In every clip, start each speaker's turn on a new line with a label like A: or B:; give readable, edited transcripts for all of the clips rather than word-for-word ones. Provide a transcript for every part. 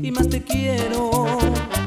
A: y más te quiero.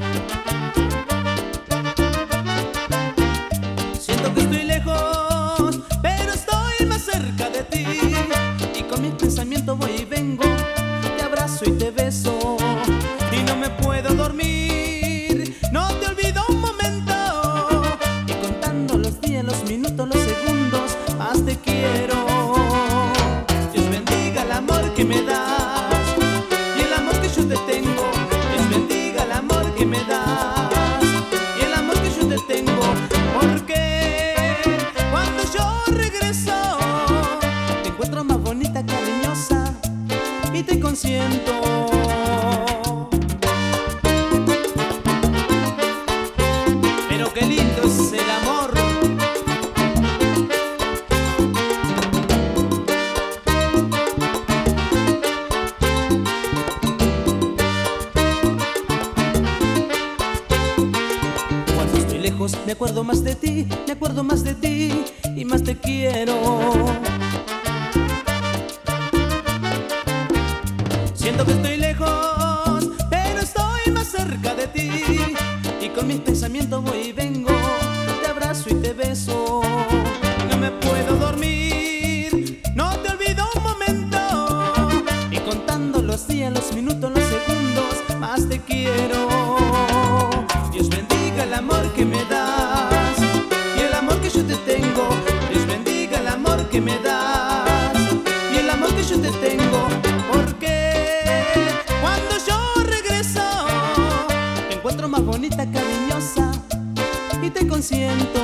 A: Siento que estoy lejos, pero estoy más cerca de ti, y con mi pensamiento voy y vengo, te abrazo y te beso, y no me puedo dormir, no te olvido un momento, y contando los días, los minutos, los segundos, más te quiero. Dios bendiga el amor que me das y el amor que yo te tengo. Dios bendiga el amor que me das y el amor que yo te tengo, porque cuando yo regreso te encuentro más bonita, cariñosa, y te consiento. Pero qué lindo es el amor. Cuando estoy lejos me acuerdo más de ti, me acuerdo más de ti y más te quiero. Siento que estoy lejos, pero estoy más cerca de ti, y con mis pensamientos voy y vengo, te abrazo y te beso. No me puedo dormir, no te olvido un momento, y contando los días, los minutos, los segundos, más te quiero. Dios bendiga el amor que me das y el amor que yo te tengo. Dios bendiga el amor que me das y el amor que yo te tengo, porque cuando yo regreso te encuentro más bonita, cariñosa, y te consiento.